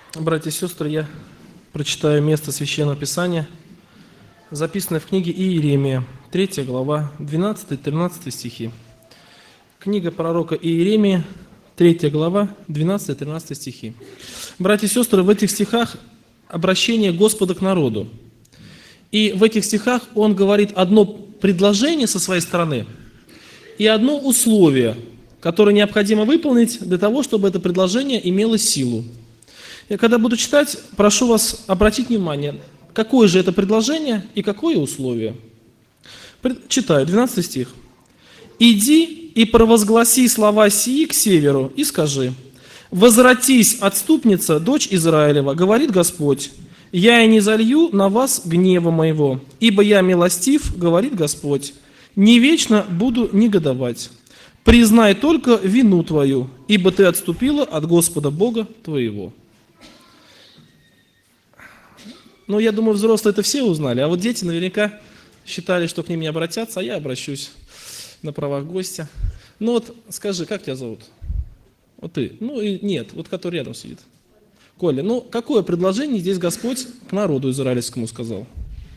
Братья и сестры, я прочитаю место Священного Писания, записанное в книге Иеремия, 3 глава, 12-13 стихи. Книга пророка Иеремии, 3 глава, 12-13 стихи. Братья и сестры, в этих стихах обращение Господа к народу. И в этих стихах он говорит одно предложение со своей стороны и одно условие, которое необходимо выполнить для того, чтобы это предложение имело силу. Я когда буду читать, прошу вас обратить внимание, какое же это предложение и какое условие. Читаю, 12 стих. «Иди и провозгласи слова сии к северу, и скажи: возвратись, отступница, дочь Израилева, говорит Господь, я и не залью на вас гнева моего, ибо я милостив, говорит Господь, не вечно буду негодовать. Признай только вину твою, ибо ты отступила от Господа Бога твоего». Ну, я думаю, взрослые это все узнали, а вот дети наверняка считали, что к ним не обратятся, а я обращусь на правах гостя. Ну вот, скажи, как тебя зовут? Вот ты. Ну и нет, вот который рядом сидит. Коля, ну какое предложение здесь Господь к народу израильскому сказал?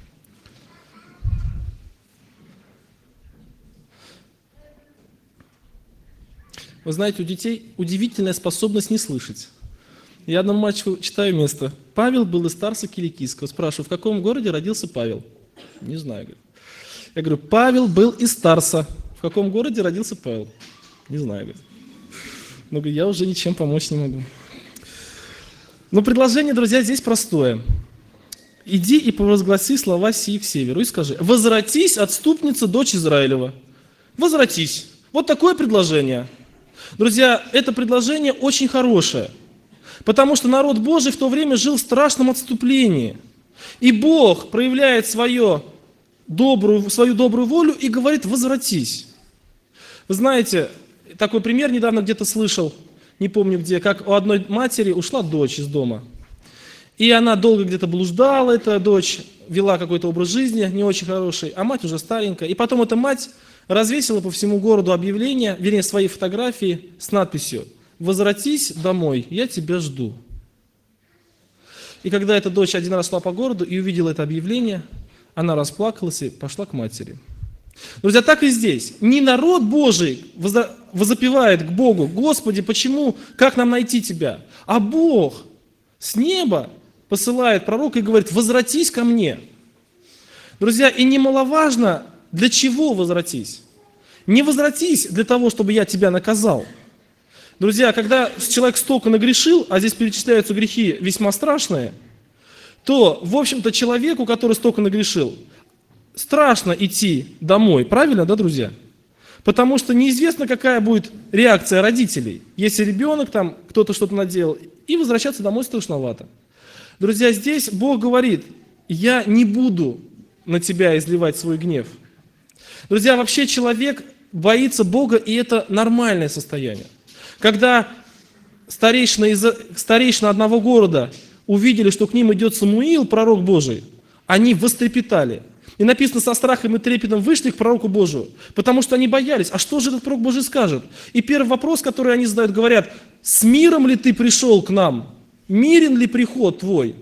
Вы знаете, у детей удивительная способность не слышать. Я одному мальчику читаю место. Павел был из Тарса Киликийского. Спрашиваю, в каком городе родился Павел? Не знаю. Я говорю, Павел был из Тарса. В каком городе родился Павел? Не знаю. Ну, я уже ничем помочь не могу. Но предложение, друзья, здесь простое. Иди и провозгласи слова сии к северу и скажи: возвратись, отступница, дочь Израилева. Возвратись. Вот такое предложение. Друзья, это предложение очень хорошее. Потому что народ Божий в то время жил в страшном отступлении. И Бог проявляет свою добрую волю и говорит: возвратись. Вы знаете, такой пример недавно где-то слышал, не помню где, как у одной матери ушла дочь из дома. И она долго где-то блуждала, эта дочь, вела какой-то образ жизни не очень хороший, а мать уже старенькая. И потом эта мать развесила по всему городу объявление, вернее, свои фотографии с надписью: «Возвратись домой, я тебя жду». И когда эта дочь один раз шла по городу и увидела это объявление, она расплакалась и пошла к матери. Друзья, так и здесь. Не народ Божий возопевает к Богу: «Господи, почему, как нам найти Тебя?» А Бог с неба посылает пророка и говорит: «Возвратись ко мне». Друзья, и немаловажно, для чего возвратись. Не возвратись для того, чтобы я тебя наказал. Друзья, когда человек столько нагрешил, а здесь перечисляются грехи весьма страшные, то, в общем-то, человеку, который столько нагрешил, страшно идти домой. Правильно, да, друзья? Потому что неизвестно, какая будет реакция родителей. Если ребенок, там, кто-то что-то наделал, и возвращаться домой страшновато. Друзья, здесь Бог говорит: я не буду на тебя изливать свой гнев. Друзья, вообще человек боится Бога, и это нормальное состояние. Когда старейшины одного города увидели, что к ним идет Самуил, пророк Божий, они вострепетали. И написано, со страхом и трепетом вышли к пророку Божию, потому что они боялись. А что же этот пророк Божий скажет? И первый вопрос, который они задают, говорят: с миром ли ты пришел к нам? Мирен ли приход твой?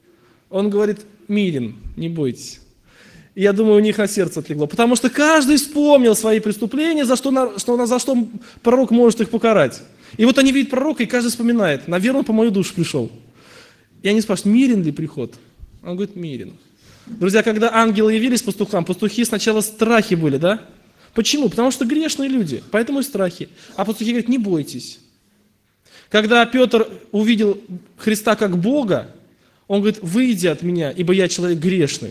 Он говорит: мирен, не бойтесь. И я думаю, у них на сердце отлегло, потому что каждый вспомнил свои преступления, за что пророк может их покарать. И вот они видят пророка, и каждый вспоминает: наверное, он по мою душу пришел. И они спрашивают: мирен ли приход? Он говорит: мирен. Друзья, когда ангелы явились пастухам, пастухи сначала в страхе были, да? Почему? Потому что грешные люди, поэтому и страхи. А пастухи говорят: не бойтесь. Когда Петр увидел Христа как Бога, он говорит: выйди от меня, ибо я человек грешный.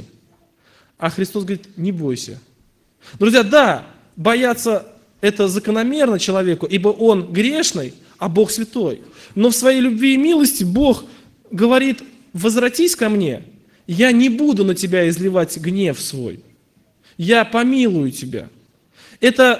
А Христос говорит: не бойся. Друзья, да, бояться это закономерно человеку, ибо он грешный, а Бог святой. Но в своей любви и милости Бог говорит: возвратись ко мне, я не буду на тебя изливать гнев свой. Я помилую тебя. Это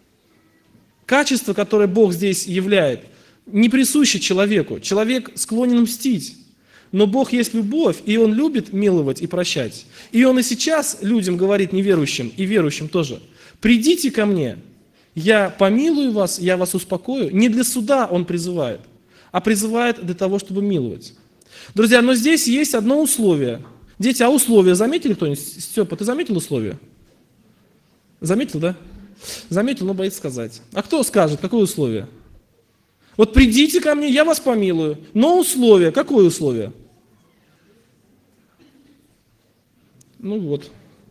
качество, которое Бог здесь являет, не присуще человеку. Человек склонен мстить. Но Бог есть любовь, и Он любит миловать и прощать. И Он и сейчас людям говорит, неверующим, и верующим тоже: придите ко мне, я помилую вас, я вас успокою. Не для суда Он призывает, а призывает для того, чтобы миловать. Друзья, но здесь есть одно условие. Дети, а условия заметили кто-нибудь? Степа, ты заметил условия? Заметил, да? Заметил, но боится сказать. А кто скажет, какое условие? Вот придите ко мне, я вас помилую. Но условие, какое условие? Ну вот.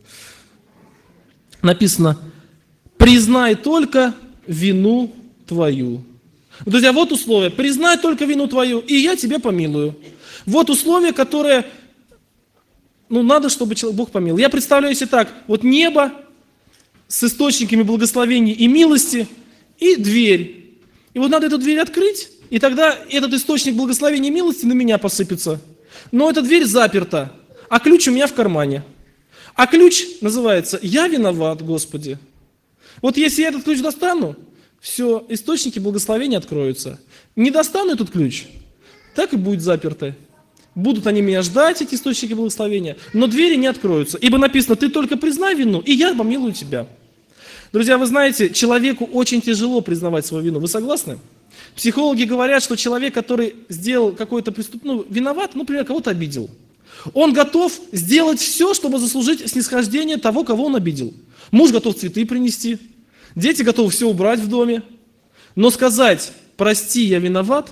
Написано, признай только вину твою. Друзья, вот условие. Признай только вину твою, и я тебе помилую. Вот условие, которое, надо, чтобы Бог помиловал. Я представляю себе так, вот небо с источниками благословений и милости, и дверь. И вот надо эту дверь открыть, и тогда этот источник благословения и милости на меня посыпется. Но эта дверь заперта, а ключ у меня в кармане. А ключ называется «Я виноват, Господи». Вот если я этот ключ достану, все, источники благословения откроются. Не достану этот ключ, так и будет заперто. Будут они меня ждать, эти источники благословения, но двери не откроются. Ибо написано, ты только признай вину, и я помилую тебя. Друзья, вы знаете, человеку очень тяжело признавать свою вину. Вы согласны? Психологи говорят, что человек, который сделал какое-то преступление, виноват, например, кого-то обидел. Он готов сделать все, чтобы заслужить снисхождение того, кого он обидел. Муж готов цветы принести, дети готовы все убрать в доме. Но сказать «прости, я виноват»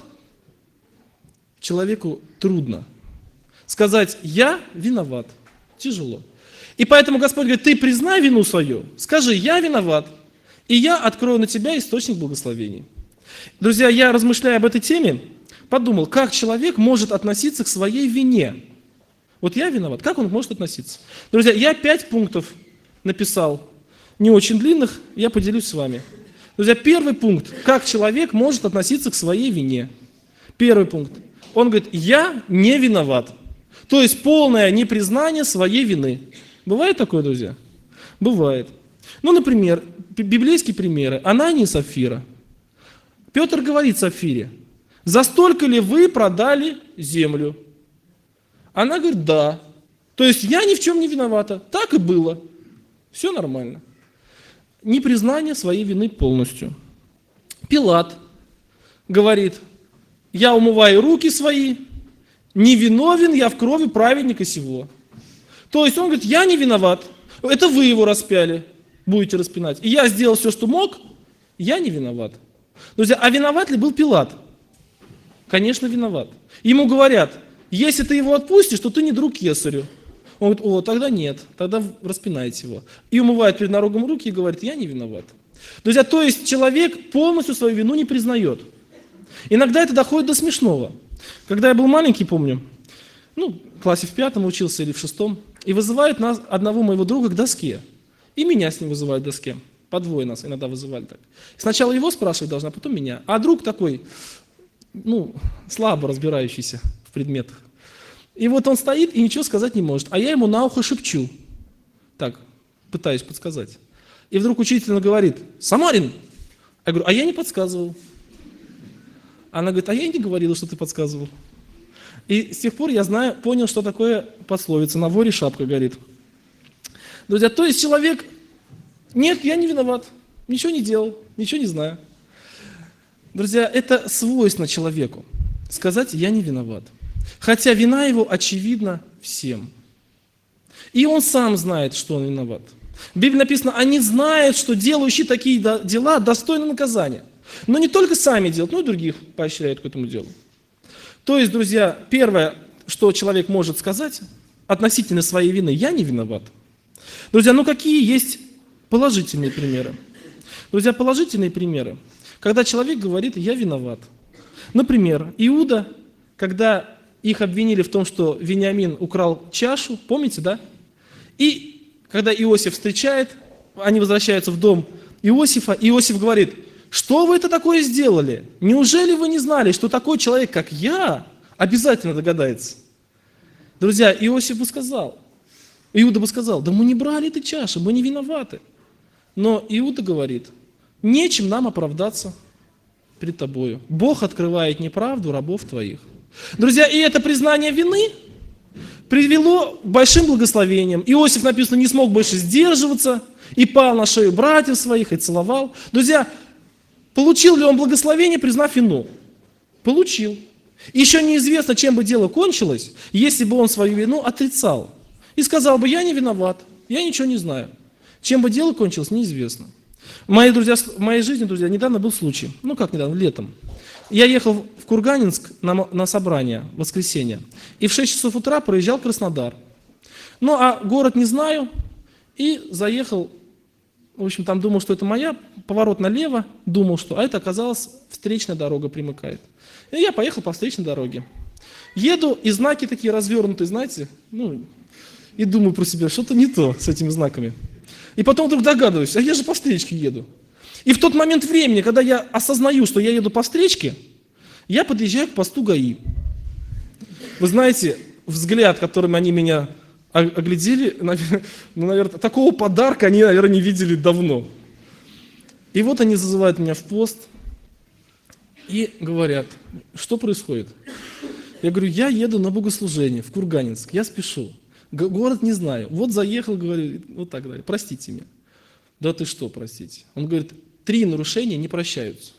человеку трудно. Сказать «я виноват» тяжело. И поэтому Господь говорит, ты признай вину свою, скажи «я виноват», и я открою на тебя источник благословений. Друзья, я, размышляя об этой теме, подумал, как человек может относиться к своей вине. Вот я виноват, как он может относиться? Друзья, я 5 пунктов написал, не очень длинных, я поделюсь с вами. Друзья, первый пункт, как человек может относиться к своей вине. Первый пункт, он говорит, я не виноват. То есть полное непризнание своей вины. Бывает такое, друзья? Бывает. Например, библейские примеры. Анания и Сапфира. Петр говорит Сапфире, за столько ли вы продали землю? Она говорит, да. То есть я ни в чем не виновата. Так и было. Все нормально. Непризнание своей вины полностью. Пилат говорит, я умываю руки свои, не виновен я в крови праведника сего. То есть он говорит, я не виноват. Это вы его распяли, будете распинать. И я сделал все, что мог, я не виноват. Друзья, а виноват ли был Пилат? Конечно, виноват. Ему говорят, если ты его отпустишь, то ты не друг кесарю. Он говорит, тогда нет, тогда распинайте его. И умывает перед народом руки и говорит, я не виноват. Друзья, то есть человек полностью свою вину не признает. Иногда это доходит до смешного. Когда я был маленький, помню, в классе в 5 учился или в 6, и вызывают нас, одного моего друга к доске. И меня с ним вызывают к доске. По двое нас иногда вызывали так. Сначала его спрашивать должны, а потом меня. А друг такой, слабо разбирающийся в предметах. И вот он стоит и ничего сказать не может. А я ему на ухо шепчу. Так, пытаюсь подсказать. И вдруг учительница говорит, Самарин. Я говорю, а я не подсказывал. Она говорит, а я не говорила, что ты подсказывал. И с тех пор я понял, что такое пословица, на воре шапка горит. Друзья, то есть человек, нет, я не виноват, ничего не делал, ничего не знаю. Друзья, это свойственно человеку, сказать, я не виноват. Хотя вина его очевидна всем. И он сам знает, что он виноват. В Библии написано, они знают, что делающие такие дела достойны наказания. Но не только сами делают, но и других поощряют к этому делу. То есть, друзья, первое, что человек может сказать относительно своей вины, я не виноват. Друзья, какие есть положительные примеры? Друзья, положительные примеры, когда человек говорит, я виноват. Например, Иуда, когда их обвинили в том, что Вениамин украл чашу, помните, да? И когда Иосиф встречает, они возвращаются в дом Иосифа, и Иосиф говорит, что вы это такое сделали? Неужели вы не знали, что такой человек, как я, обязательно догадается? Друзья, Иосиф бы сказал, Иуда бы сказал, да мы не брали этой чаши, мы не виноваты. Но Иуда говорит, нечем нам оправдаться пред тобою. Бог открывает неправду рабов твоих. Друзья, и это признание вины привело к большим благословениям. Иосиф, написано, не смог больше сдерживаться и пал на шею братьев своих и целовал. Друзья, получил ли он благословение, признав вину? Получил. Еще неизвестно, чем бы дело кончилось, если бы он свою вину отрицал. И сказал бы, я не виноват, я ничего не знаю. Чем бы дело кончилось, неизвестно. В моей жизни, друзья, недавно был случай. Ну как недавно, летом. Я ехал в Курганинск на собрание в воскресенье. И в 6 часов утра проезжал Краснодар. Ну а город не знаю. И заехал, в общем, там думал, что это моя. Поворот налево, думал, что... А это оказалось, встречная дорога примыкает. И я поехал по встречной дороге. Еду, и знаки такие развернутые, знаете. Ну, и думаю про себя, что-то не то с этими знаками. И потом вдруг догадываюсь, а я же по встречке еду. И в тот момент времени, когда я осознаю, что я еду по встречке, я подъезжаю к посту ГАИ. Вы знаете, взгляд, которым они меня оглядели, ну, наверное, такого подарка они, наверное, не видели давно. И вот они зазывают меня в пост и говорят, что происходит? Я говорю, я еду на богослужение в Курганинск, я спешу. Город не знаю. Вот заехал, говорю, вот так далее. Простите меня. Да ты что, простите? Он говорит, 3 нарушения не прощаются.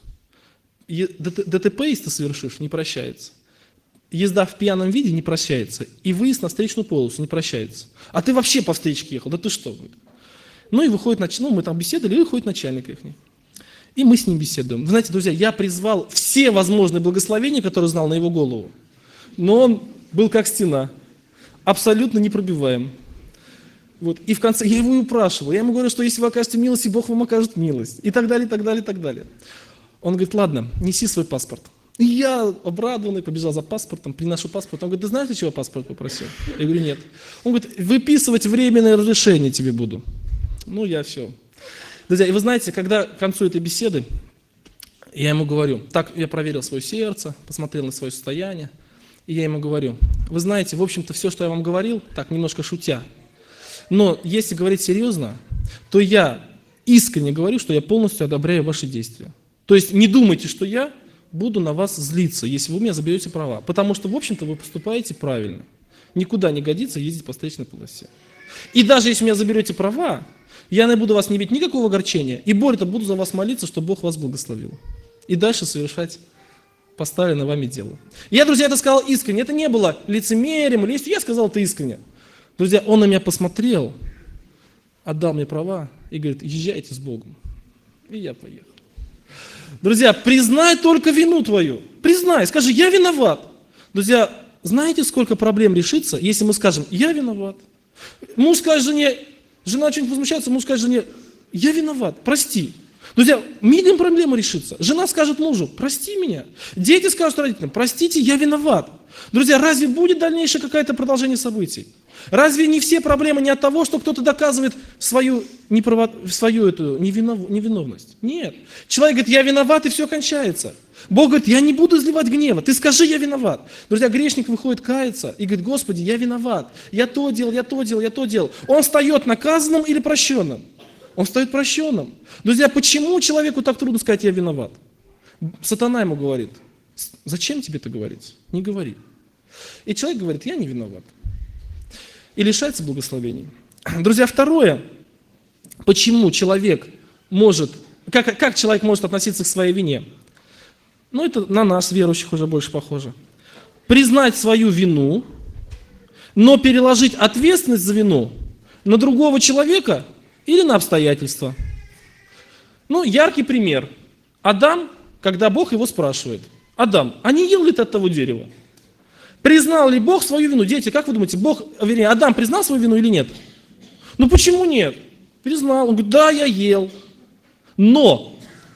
ДТП, если ты совершишь, не прощается. Езда в пьяном виде не прощается. И выезд на встречную полосу не прощается. А ты вообще по встречке ехал, да ты что? Ну и выходит, мы там беседовали, и выходит начальник их. И мы с ним беседуем. Вы знаете, друзья, я призвал все возможные благословения, которые знал на его голову. Но он был как стена. Абсолютно непробиваем. Вот. И в конце я его и упрашивал. Я ему говорю, что если вы окажете милость, и Бог вам окажет милость. И так далее, и так далее, и так далее. Он говорит, ладно, неси свой паспорт. И я, обрадованный, побежал за паспортом, приношу паспорт. Он говорит, ты знаешь, для чего паспорт попросил? Я говорю, нет. Он говорит, выписывать временное разрешение тебе буду. Ну, я все. Друзья, и вы знаете, когда к концу этой беседы, я ему говорю, так, я проверил свое сердце, посмотрел на свое состояние, и я ему говорю, вы знаете, в общем-то, все, что я вам говорил, так, немножко шутя, но если говорить серьезно, то я искренне говорю, что я полностью одобряю ваши действия. То есть не думайте, что я буду на вас злиться, если вы у меня заберете права. Потому что, в общем-то, вы поступаете правильно. Никуда не годится ездить по встречной полосе. И даже если у меня заберете права, я не буду вас не иметь никакого огорчения. И более того, буду за вас молиться, чтобы Бог вас благословил. И дальше совершать поставленное вами дело. Я, друзья, это сказал искренне. Это не было лицемерием или я сказал это искренне. Друзья, он на меня посмотрел, отдал мне права и говорит, езжайте с Богом. И я поехал. Друзья, признай только вину твою. Признай, скажи, я виноват. Друзья, знаете, сколько проблем решится, если мы скажем, я виноват. Муж скажет жене, жена что-нибудь возмущается, муж скажет жене, я виноват, прости. Друзья, мигом проблема решится. Жена скажет мужу, прости меня. Дети скажут родителям, простите, я виноват. Друзья, разве будет дальнейшее какое-то продолжение событий? Разве не все проблемы не от того, что кто-то доказывает свою невиновность? Нет. Человек говорит, я виноват, и все кончается. Бог говорит, я не буду изливать гнева, ты скажи, я виноват. Друзья, грешник выходит каяться и говорит, Господи, я виноват, я то делал, я то делал, я то делал. Он встает наказанным или прощенным? Он встает прощенным. Друзья, почему человеку так трудно сказать, я виноват? Сатана ему говорит, зачем тебе это говорить? Не говори. И человек говорит, я не виноват. И лишается благословений. Друзья, второе, почему человек может, как человек может относиться к своей вине? Ну, это на нас, верующих, уже больше похоже. Признать свою вину, но переложить ответственность за вину на другого человека или на обстоятельства. Ну, яркий пример. Адам, когда Бог его спрашивает, Адам, а не ел ли ты от того дерева? Признал ли Бог свою вину? Дети, как вы думаете, Адам признал свою вину или нет? Ну почему нет? Признал. Он говорит, да, я ел. Но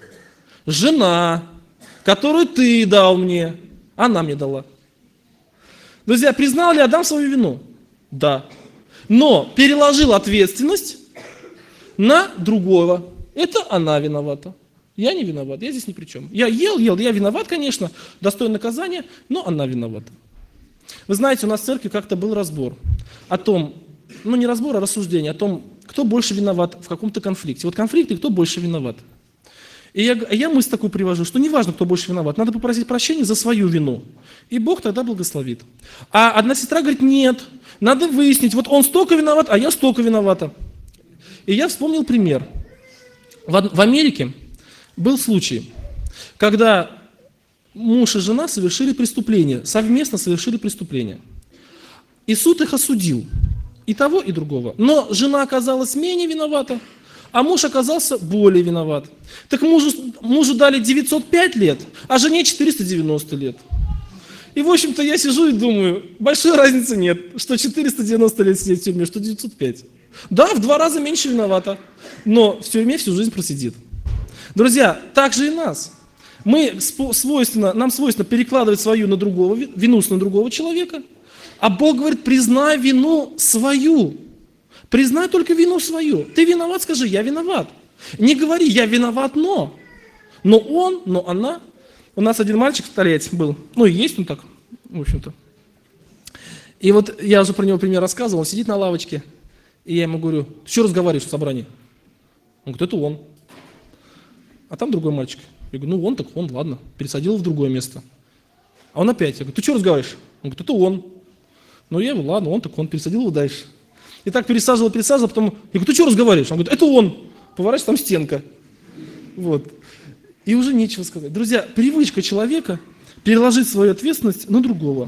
жена, которую ты дал мне, она мне дала. Друзья, признал ли Адам свою вину? Да. Но переложил ответственность на другого. Это она виновата. Я не виноват, я здесь ни при чем. Я ел, я виноват, конечно, достоин наказания, но она виновата. Вы знаете, у нас в церкви как-то был разбор о том, ну не разбор, а рассуждение о том, кто больше виноват в каком-то конфликте. Вот конфликт и кто больше виноват. И я мысль такую привожу, что не важно, кто больше виноват, надо попросить прощения за свою вину. И Бог тогда благословит. А одна сестра говорит, нет, надо выяснить, вот он столько виноват, а я столько виновата. И я вспомнил пример. В Америке был случай, когда муж и жена совершили преступление, совместно совершили преступление. И суд их осудил, и того, и другого. Но жена оказалась менее виновата, а муж оказался более виноват. Так мужу дали 905 лет, а жене 490 лет. И, в общем-то, я сижу и думаю, большой разницы нет, что 490 лет сидеть в тюрьме, что 905. Да, в 2 раза меньше виновата, но в тюрьме всю жизнь просидит. Друзья, так же и нас. Нам свойственно перекладывать свою на другого, вину на другого человека, а Бог говорит, признай вину свою. Признай только вину свою. Ты виноват, скажи, я виноват. Не говори, я виноват, но он, но она. У нас один мальчик старец был, и есть он так, в общем-то. И вот я уже про него пример рассказывал, он сидит на лавочке, и я ему говорю, ты что разговариваешь в собрании? Он говорит, это он. А там другой мальчик. Я говорю, он так он, ладно, пересадил в другое место. А он опять, я говорю, ты что разговариваешь? Он говорит, это он. Я его, ладно, он так он, пересадил его дальше. И так пересаживал, потом, я говорю, ты что разговариваешь? Он говорит, это он. Поворачивается, там стенка. Вот. И уже нечего сказать. Друзья, привычка человека переложить свою ответственность на другого.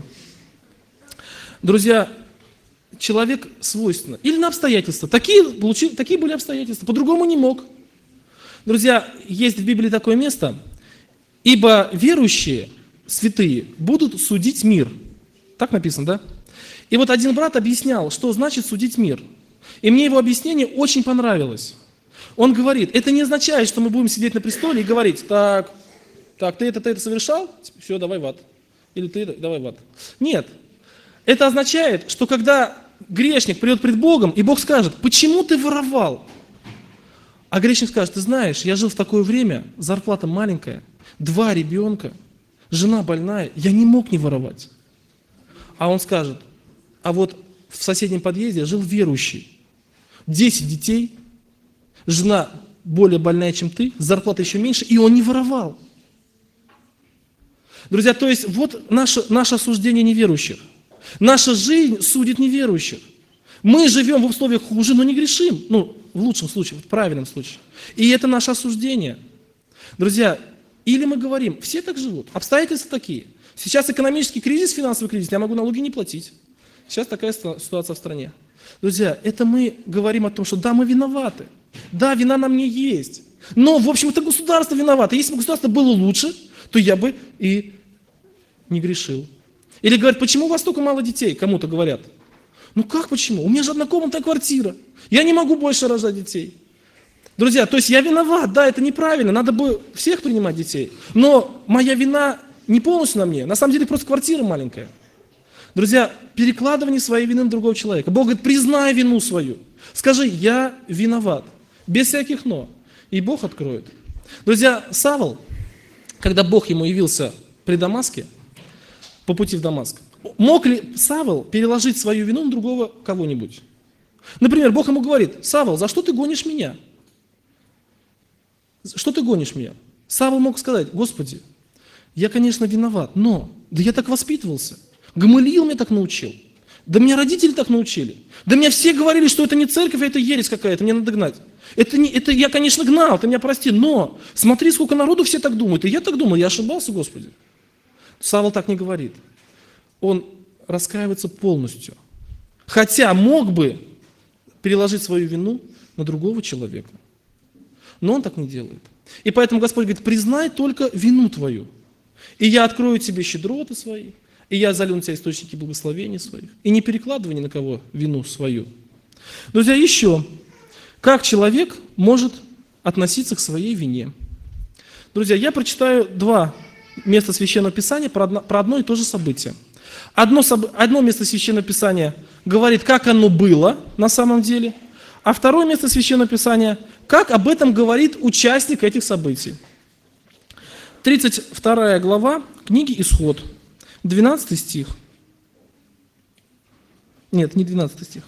Друзья, человек свойственно. Или на обстоятельства. Такие были обстоятельства. По-другому не мог. Друзья, есть в Библии такое место. Ибо верующие, святые, будут судить мир. Так написано, да? И вот один брат объяснял, что значит судить мир. И мне его объяснение очень понравилось. Он говорит, это не означает, что мы будем сидеть на престоле и говорить, так, ты это совершал? Все, давай в ад. Или ты, давай в ад. Нет. Это означает, что когда грешник придет пред Богом, и Бог скажет, почему ты воровал? А грешник скажет, ты знаешь, я жил в такое время, зарплата маленькая, 2 ребенка, жена больная, я не мог не воровать. А он скажет, а вот в соседнем подъезде жил верующий, 10 детей, жена более больная, чем ты, зарплата еще меньше, и он не воровал. Друзья, то есть вот наше осуждение неверующих. Наша жизнь судит неверующих. Мы живем в условиях хуже, но не грешим. В лучшем случае, в правильном случае. И это наше осуждение. Друзья, или мы говорим, все так живут, обстоятельства такие. Сейчас экономический кризис, финансовый кризис, я могу налоги не платить. Сейчас такая ситуация в стране. Друзья, это мы говорим о том, что да, мы виноваты. Да, вина на мне есть. Но, в общем, это государство виновато. Если бы государство было лучше, то я бы и не грешил. Или говорят, почему у вас столько мало детей? Кому-то говорят. Как почему? У меня же однокомнатная квартира. Я не могу больше рожать детей. Друзья, то есть я виноват, да, это неправильно. Надо бы всех принимать детей. Но моя вина не полностью на мне. На самом деле просто квартира маленькая. Друзья, перекладывание своей вины на другого человека. Бог говорит, признай вину свою. Скажи, я виноват. Без всяких «но». И Бог откроет. Друзья, Савл, когда Бог ему явился при Дамаске, по пути в Дамаск, мог ли Савл переложить свою вину на другого кого-нибудь? Например, Бог ему говорит, Савл, за что ты гонишь меня? Что ты гонишь меня? Савл мог сказать, Господи, я, конечно, виноват, но да я так воспитывался. Гамалиил меня так научил. Да меня родители так научили. Да меня все говорили, что это не церковь, а это ересь какая-то, мне надо гнать. Это я, конечно, гнал, ты меня прости, но смотри, сколько народу все так думают. И я так думал, я ошибался, Господи. Савл так не говорит. Он раскаивается полностью. Хотя мог бы переложить свою вину на другого человека. Но он так не делает. И поэтому Господь говорит, признай только вину твою. И я открою тебе щедроты свои, и я залью на тебя источники благословений своих. И не перекладывай ни на кого вину свою. Друзья, еще, как человек может относиться к своей вине? Друзья, я прочитаю 2 места Священного Писания про одно и то же событие. Одно место Священного Писания говорит, как оно было на самом деле, а второе место Священного Писания, как об этом говорит участник этих событий. 32 глава книги «Исход», 12 стих. Нет, не 12 стих.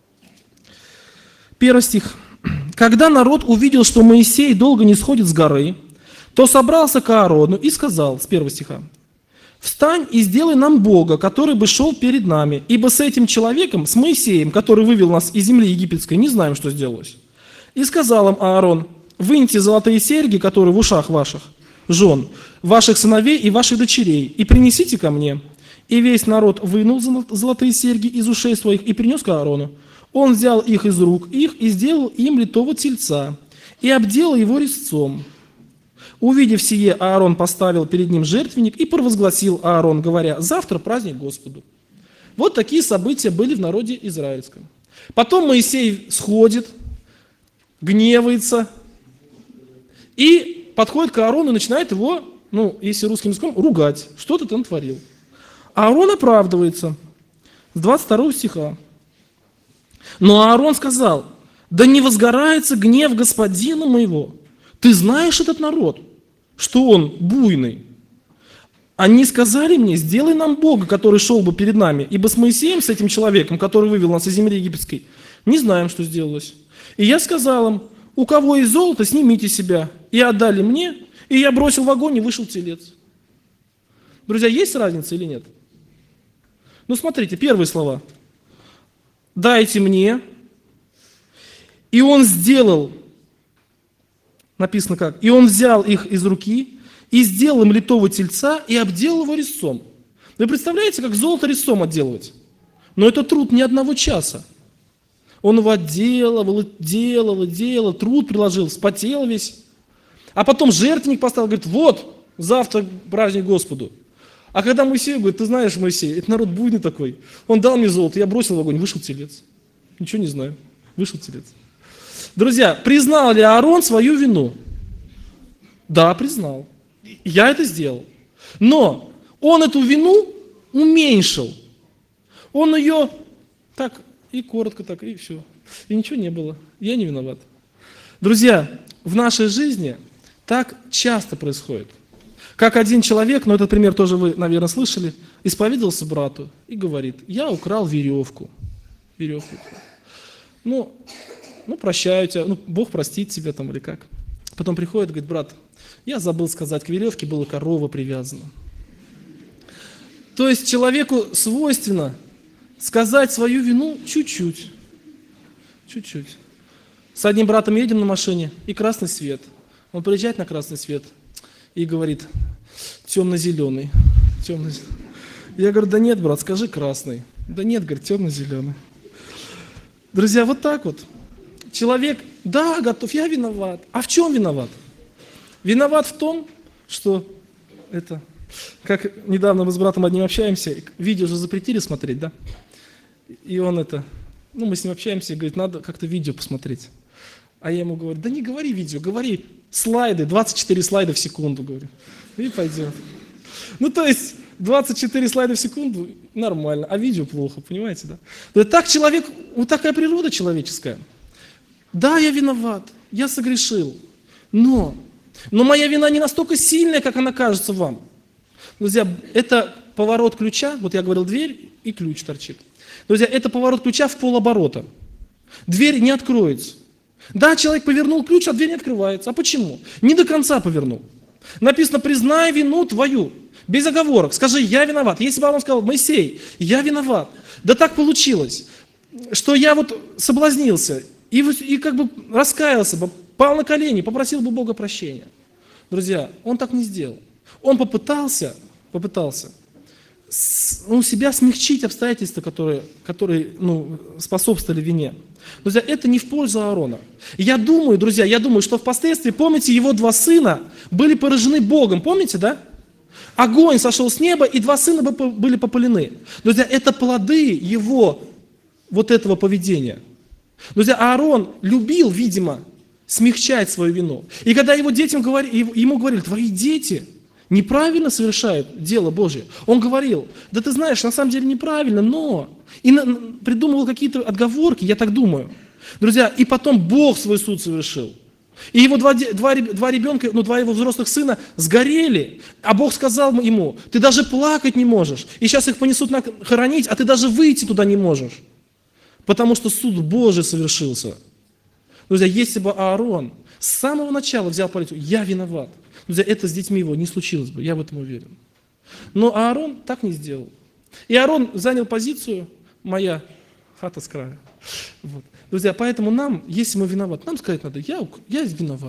1 стих. «Когда народ увидел, что Моисей долго не сходит с горы, то собрался к Аарону и сказал», с 1 стиха, «Встань и сделай нам Бога, который бы шел перед нами, ибо с этим человеком, с Моисеем, который вывел нас из земли египетской, не знаем, что сделалось». И сказал им Аарон, «Выньте золотые серьги, которые в ушах ваших, жен, ваших сыновей и ваших дочерей, и принесите ко мне». И весь народ вынул золотые серьги из ушей своих и принес к Аарону. Он взял их из рук их и сделал им литого тельца, и обделал его резцом. Увидев сие, Аарон поставил перед ним жертвенник и провозгласил Аарон, говоря: «Завтра праздник Господу». Вот такие события были в народе израильском. Потом Моисей сходит, гневается и подходит к Аарону и начинает его, если русским языком, ругать. Что ты там творил? Аарон оправдывается. С 22 стиха. Но Аарон сказал: «Да не возгорается гнев господина моего. Ты знаешь этот народ, что он буйный. Они сказали мне: сделай нам Бога, который шел бы перед нами, ибо с Моисеем, с этим человеком, который вывел нас из земли египетской, не знаем, что сделалось. И я сказал им: у кого есть золото, снимите себя. И отдали мне, и я бросил в огонь, и вышел телец». Друзья, есть разница или нет? Смотрите, первые слова. «Дайте мне». И он сделал, написано как, и он взял их из руки, и сделал им литого тельца, и обделал его резцом. Вы представляете, как золото резцом отделывать? Но это труд не одного часа. Он его делал, труд приложил, вспотел весь. А потом жертвенник поставил, говорит: вот, завтра праздник Господу. А когда Моисей говорит: ты знаешь, Моисей, это народ буйный такой. Он дал мне золото, я бросил в огонь, вышел телец. Ничего не знаю, вышел телец. Друзья, признал ли Аарон свою вину? Да, признал. Я это сделал. Но он эту вину уменьшил. Он ее так, и коротко так, и все. И ничего не было. Я не виноват. Друзья, в нашей жизни так часто происходит. Как один человек, этот пример тоже вы, наверное, слышали, исповедовался брату и говорит: я украл веревку. Веревку. Прощаю тебя, Бог простит тебя там или как. Потом приходит, говорит: брат, я забыл сказать, к веревке была корова привязана. То есть человеку свойственно сказать свою вину чуть-чуть. Чуть-чуть. С одним братом едем на машине, и красный свет. Он приезжает на красный свет и говорит: темно-зеленый. Я говорю: да нет, брат, скажи красный. Да нет, говорит, темно-зеленый. Друзья, вот так вот. Человек, да, готов, я виноват. А в чем виноват? Виноват в том, что как недавно мы с братом одним общаемся, видео же запретили смотреть, да? И он мы с ним общаемся и говорит: надо как-то видео посмотреть. А я ему говорю: да не говори видео, говори слайды, 24 слайда в секунду, говорю. И пойдет. То есть 24 слайда в секунду нормально, а видео плохо, понимаете, да? Так человек, вот такая природа человеческая. Да, я виноват, я согрешил, но моя вина не настолько сильная, как она кажется вам. Друзья, это поворот ключа, вот я говорил, дверь и ключ торчит. Друзья, это поворот ключа в полоборота. Дверь не откроется. Да, человек повернул ключ, а дверь не открывается. А почему? Не до конца повернул. Написано: признай вину твою. Без оговорок. Скажи: я виноват. Если бы он сказал: Моисей, я виноват. Да так получилось, что я соблазнился и как бы раскаялся бы, пал на колени, попросил бы Бога прощения. Друзья, он так не сделал. Он попытался себя смягчить обстоятельства, которые способствовали вине. Друзья, это не в пользу Аарона. Я думаю, что впоследствии, помните, его 2 сына были поражены Богом, помните, да? Огонь сошел с неба, и 2 сына были попалены. Друзья, это плоды его этого поведения. Друзья, Аарон любил, видимо, смягчать свою вину. И когда ему говорили: твои дети неправильно совершают дело Божие, он говорил: да ты знаешь, на самом деле неправильно, но... И придумывал какие-то отговорки, я так думаю. Друзья, и потом Бог свой суд совершил. И его два ребенка, 2 его взрослых сына сгорели, а Бог сказал ему: ты даже плакать не можешь, и сейчас их понесут хоронить, а ты даже выйти туда не можешь, потому что суд Божий совершился. Друзья, если бы Аарон с самого начала взял политику: я виноват, друзья, это с детьми его не случилось бы, я в этом уверен. Но Аарон так не сделал. И Аарон занял позицию: моя хата с краю. Друзья, поэтому нам, если мы виноваты, нам сказать надо: я виноват.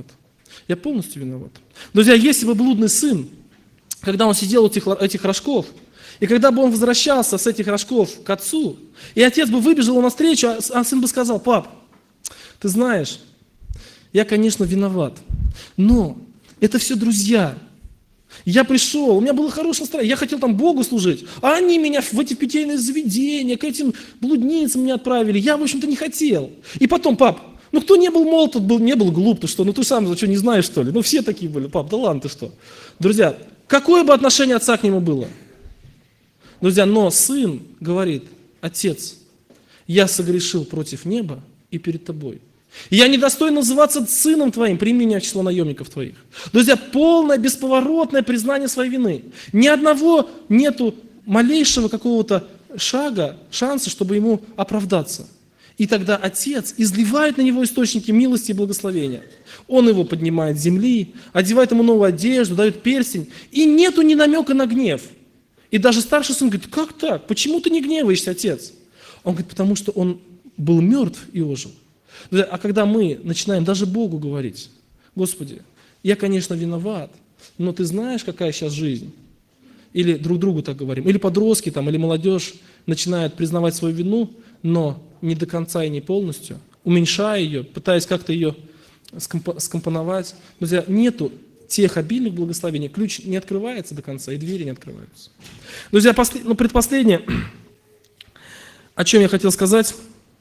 Я полностью виноват. Друзья, если бы блудный сын, когда он сидел у этих рожков, и когда бы он возвращался с этих рожков к отцу, и отец бы выбежал ему навстречу, а сын бы сказал: пап, ты знаешь, я, конечно, виноват, но это все друзья. Я пришел, у меня было хорошее настроение, я хотел там Богу служить, а они меня в эти питейные заведения, к этим блудницам меня отправили, я, в общем-то, не хотел. И потом: пап, ну кто не был молод, тот не был глуп, ты что, ну ты сам что, не знаешь, что ли? Ну все такие были: пап, да ладно, ты что? Друзья, какое бы отношение отца к нему было? Друзья, но сын говорит: отец, я согрешил против неба и перед тобой. Я недостоин называться сыном твоим, прими меня в число наемников твоих. Друзья, полное, бесповоротное признание своей вины. Ни одного нету малейшего какого-то шага, шанса, чтобы ему оправдаться. И тогда отец изливает на него источники милости и благословения. Он его поднимает с земли, одевает ему новую одежду, дает перстень. И нету ни намека на гнев. И даже старший сын говорит: как так? Почему ты не гневаешься, отец? Он говорит: потому что он был мертв и ожил. А когда мы начинаем даже Богу говорить: Господи, я, конечно, виноват, но ты знаешь, какая сейчас жизнь. Или друг другу так говорим. Или подростки, или молодежь начинают признавать свою вину, но не до конца и не полностью, уменьшая ее, пытаясь как-то ее скомпоновать. Друзья, нету тех обильных благословений, ключ не открывается до конца, и двери не открываются. Друзья, предпоследнее, о чем я хотел сказать,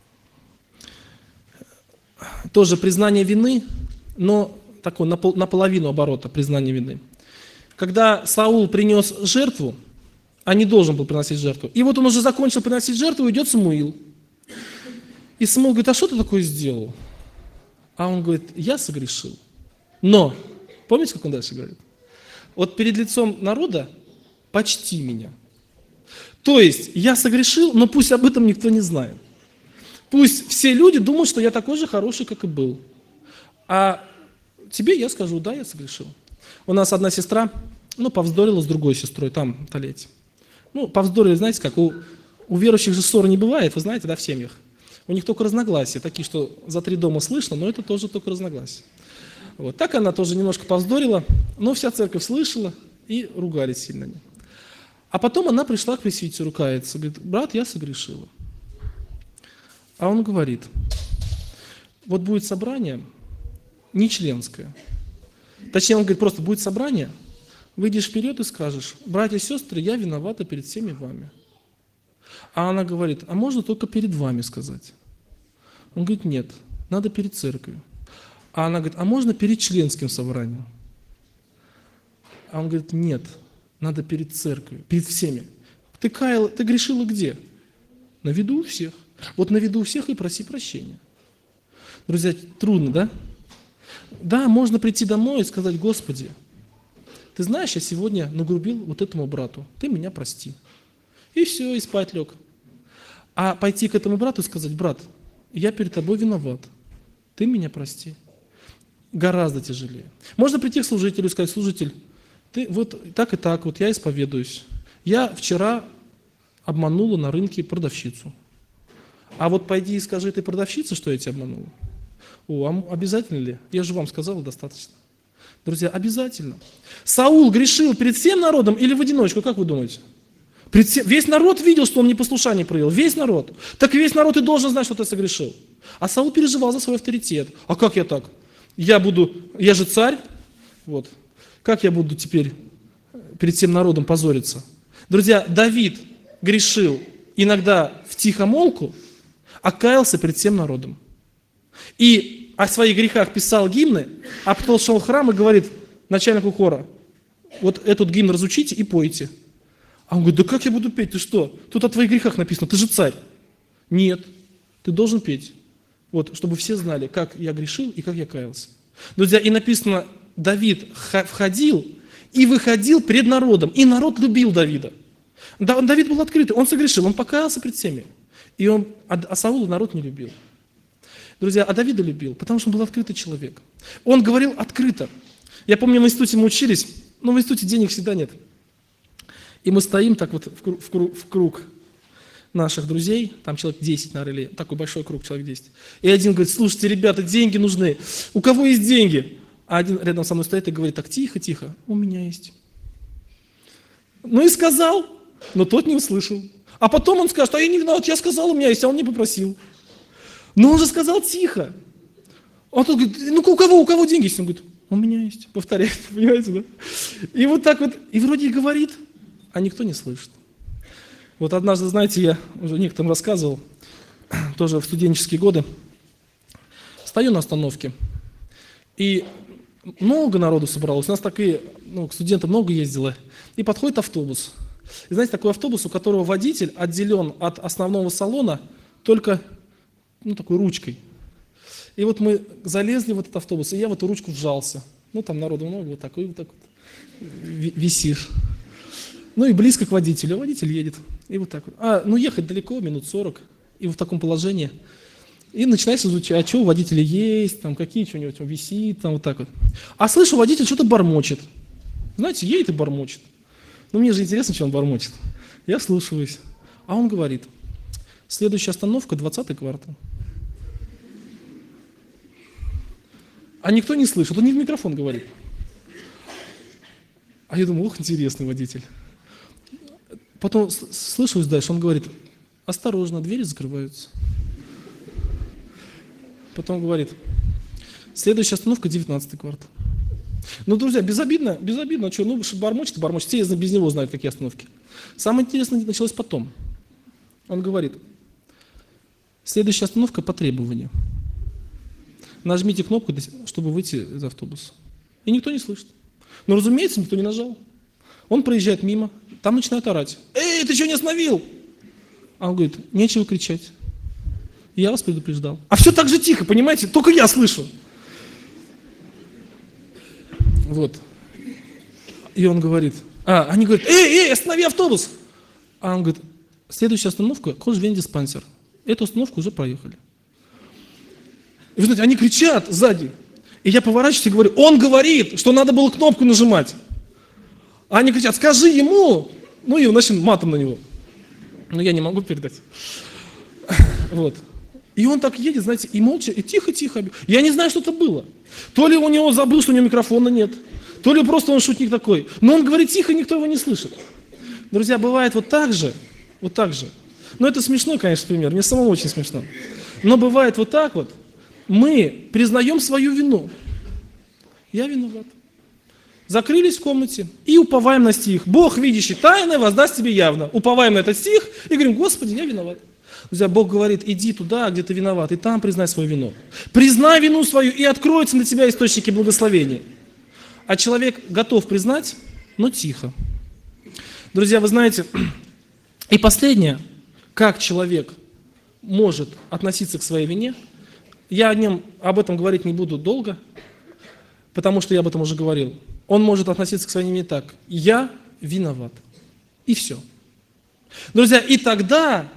тоже признание вины, но такое наполовину оборота признание вины. Когда Саул принес жертву, а не должен был приносить жертву, и вот он уже закончил приносить жертву, идет Самуил. И Самуил говорит: а что ты такое сделал? А он говорит: я согрешил. Но, помните, как он дальше говорит? Вот перед лицом народа почти меня. То есть, я согрешил, но пусть об этом никто не знает. Пусть все люди думают, что я такой же хороший, как и был. А тебе я скажу: да, я согрешил. У нас одна сестра, повздорила с другой сестрой, там, в Толете. Повздорили, знаете как, у верующих же ссор не бывает, вы знаете, да, в семьях. У них только разногласия, такие, что за 3 дома слышно, но это тоже только разногласия. Вот. Так она тоже немножко повздорила, но вся церковь слышала и ругались сильно. А потом она пришла к пресвитеру каяться, говорит: брат, я согрешила. А он говорит: вот будет собрание не членское. Точнее, он говорит, просто будет собрание, выйдешь вперед и скажешь: братья и сестры, я виновата перед всеми вами. А она говорит: а можно только перед вами сказать? Он говорит: нет, надо перед церковью. А она говорит: а можно перед членским собранием? А он говорит: нет, надо перед церковью, перед всеми. Ты грешила где? На виду у всех. Вот на виду у всех и проси прощения. Друзья, трудно, да? Да, можно прийти домой и сказать: Господи, ты знаешь, я сегодня нагрубил вот этому брату, ты меня прости. И все, и спать лег. А пойти к этому брату и сказать: брат, я перед тобой виноват, ты меня прости. Гораздо тяжелее. Можно прийти к служителю и сказать: служитель, ты вот так и так, вот я исповедуюсь. Я вчера обманула на рынке продавщицу. А вот пойди и скажи этой продавщице, что я тебя обманула. Обязательно ли? Я же вам сказал, достаточно. Друзья, обязательно. Саул грешил перед всем народом или в одиночку, как вы думаете? Весь народ видел, что он непослушание проявил. Весь народ. Так весь народ и должен знать, что ты согрешил. А Саул переживал за свой авторитет. А как я так? Я же царь. Вот. Как я буду теперь перед всем народом позориться? Друзья, Давид грешил иногда втихомолку, а каялся перед всем народом. И о своих грехах писал гимны, а потом шел в храм и говорит начальнику хора: вот этот гимн разучите и пойте. А он говорит: да как я буду петь, ты что? Тут о твоих грехах написано, ты же царь. Нет, ты должен петь. Вот, чтобы все знали, как я грешил и как я каялся. Друзья, и написано, Давид входил и выходил пред народом, и народ любил Давида. Давид был открытый, он согрешил, он покаялся пред всеми. А Саула народ не любил. Друзья, а Давида любил, потому что он был открытый человек. Он говорил открыто. Я помню, в институте мы учились, но в институте денег всегда нет. И мы стоим так вот в круг наших друзей, там человек 10, наверное, или такой большой круг, человек 10. И один говорит: слушайте, ребята, деньги нужны. У кого есть деньги? А один рядом со мной стоит и говорит: так, тихо, тихо, у меня есть. Ну и сказал, но тот не услышал. А потом он скажет: а я не виноват, я сказал, у меня есть, а он не попросил. Но он же сказал тихо. Он тут говорит: ну у кого деньги есть? Он говорит: у меня есть. Повторяет, понимаете, да? И вот так вот, и вроде и говорит, а никто не слышит. Вот однажды, знаете, я уже некоторым рассказывал, тоже в студенческие годы, стою на остановке, и много народу собралось. У нас такие, студенты много ездило, и подходит автобус. И знаете, такой автобус, у которого водитель отделен от основного салона только, такой ручкой. И вот мы залезли в этот автобус, и я в эту ручку вжался. Там народу много, вот так вот висишь. И близко к водителю. Водитель едет. И вот так вот. Ехать далеко, минут 40. И в таком положении. И начинаешь изучать, что у водителя есть, какие что-нибудь висит, вот так вот. А слышу, водитель что-то бормочет. Знаете, едет и бормочет. Мне же интересно, что он бормочет. Я слушаюсь. А он говорит: следующая остановка, 20-й квартал. А никто не слышит, он не в микрофон говорит. А я думаю: интересный водитель. Потом слышусь дальше, он говорит: осторожно, двери закрываются. Потом говорит: следующая остановка, 19-й квартал. Друзья, безобидно, что, бормочет. Все без него знают, какие остановки. Самое интересное началось потом. Он говорит: следующая остановка по требованию. Нажмите кнопку, чтобы выйти из автобуса. И никто не слышит. Но, разумеется, никто не нажал. Он проезжает мимо, там начинают орать: эй, ты что не остановил? А он говорит: нечего кричать. Я вас предупреждал. А все так же тихо, понимаете? Только я слышу. Вот. И он говорит, они говорят: эй, останови автобус. А он говорит: следующая остановка, Кожвендиспансер. Эту остановку уже проехали. И вы знаете, они кричат сзади. И я поворачиваюсь и говорю: он говорит, что надо было кнопку нажимать. А они кричат: скажи ему. И начали матом на него. Но я не могу передать. Вот. И он так едет, знаете, и молча, и тихо-тихо. Я не знаю, что это было. То ли у него забыл, что у него микрофона нет, то ли просто он шутник такой. Но он говорит тихо, никто его не слышит. Друзья, бывает вот так же. Это смешной, конечно, пример, мне самому очень смешно. Но бывает вот так вот. Мы признаем свою вину. Я виноват. Закрылись в комнате и уповаем на стих. Бог, видящий тайное, воздаст тебе явно. Уповаем на этот стих и говорим: Господи, я виноват. Друзья, Бог говорит: иди туда, где ты виноват, и там признай свою вину. Признай вину свою, и откроются для тебя источники благословения. А человек готов признать, но тихо. Друзья, вы знаете, и последнее, как человек может относиться к своей вине, я об этом говорить не буду долго, потому что я об этом уже говорил. Он может относиться к своей вине так: я виноват. И все. Друзья, и тогда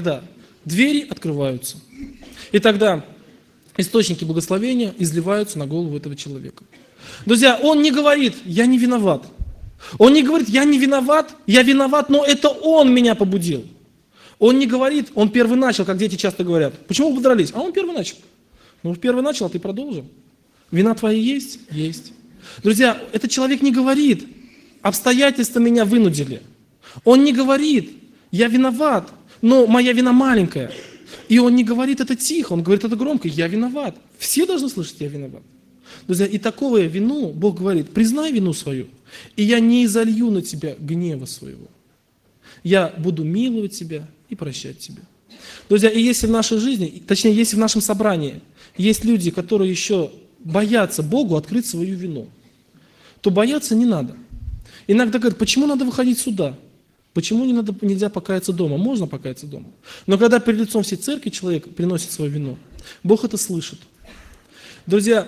двери открываются. И тогда источники благословения изливаются на голову этого человека. Друзья, он не говорит: я не виноват. Он не говорит: я не виноват, я виноват, но это он меня побудил. Он не говорит: он первый начал, как дети часто говорят. Почему вы подрались? А он первый начал. Первый начал, а ты продолжил. Вина твоя есть? Есть. Друзья, этот человек не говорит: обстоятельства меня вынудили. Он не говорит: я виноват, но моя вина маленькая. И он не говорит это тихо, он говорит это громко: я виноват. Все должны слышать: я виноват. Друзья, и такую вину Бог говорит: признай вину свою, и я не изолью на тебя гнева своего. Я буду миловать тебя и прощать тебя. Друзья, и если в нашей жизни, точнее, если в нашем собрании есть люди, которые еще боятся Богу открыть свою вину, то бояться не надо. Иногда говорят: почему надо выходить сюда? Почему нельзя покаяться дома? Можно покаяться дома. Но когда перед лицом всей церкви человек приносит свою вину, Бог это слышит. Друзья,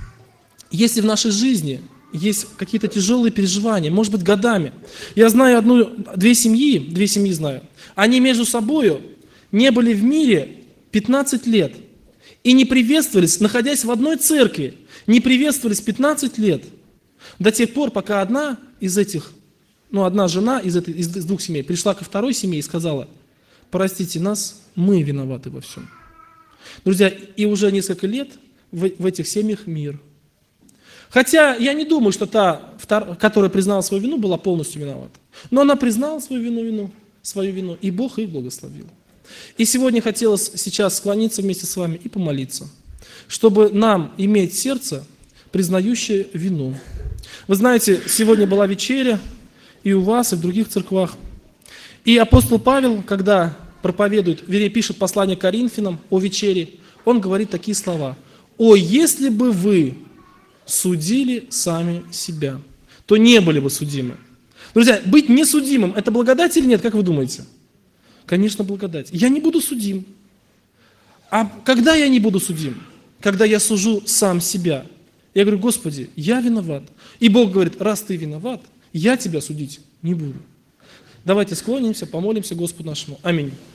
если в нашей жизни есть какие-то тяжелые переживания, может быть, годами. Я знаю две семьи знаю. Они между собой не были в мире 15 лет. И не приветствовались, находясь в одной церкви, не приветствовались 15 лет. До тех пор, пока одна жена из двух семей пришла ко второй семье и сказала: простите нас, мы виноваты во всем. Друзья, и уже несколько лет в этих семьях мир. Хотя я не думаю, что та, которая признала свою вину, была полностью виновата. Но она признала свою вину, и Бог их благословил. И сегодня хотелось сейчас склониться вместе с вами и помолиться, чтобы нам иметь сердце, признающее вину. Вы знаете, сегодня была вечеря и у вас, и в других церквах. И апостол Павел, когда проповедует, вернее, пишет послание Коринфянам о вечере, он говорит такие слова: «О, если бы вы судили сами себя, то не были бы судимы». Друзья, быть несудимым – это благодать или нет, как вы думаете? Конечно, благодать. Я не буду судим. А когда я не буду судим? Когда я сужу сам себя. Я говорю: Господи, я виноват. И Бог говорит: раз ты виноват, я тебя судить не буду. Давайте склонимся, помолимся Господу нашему. Аминь.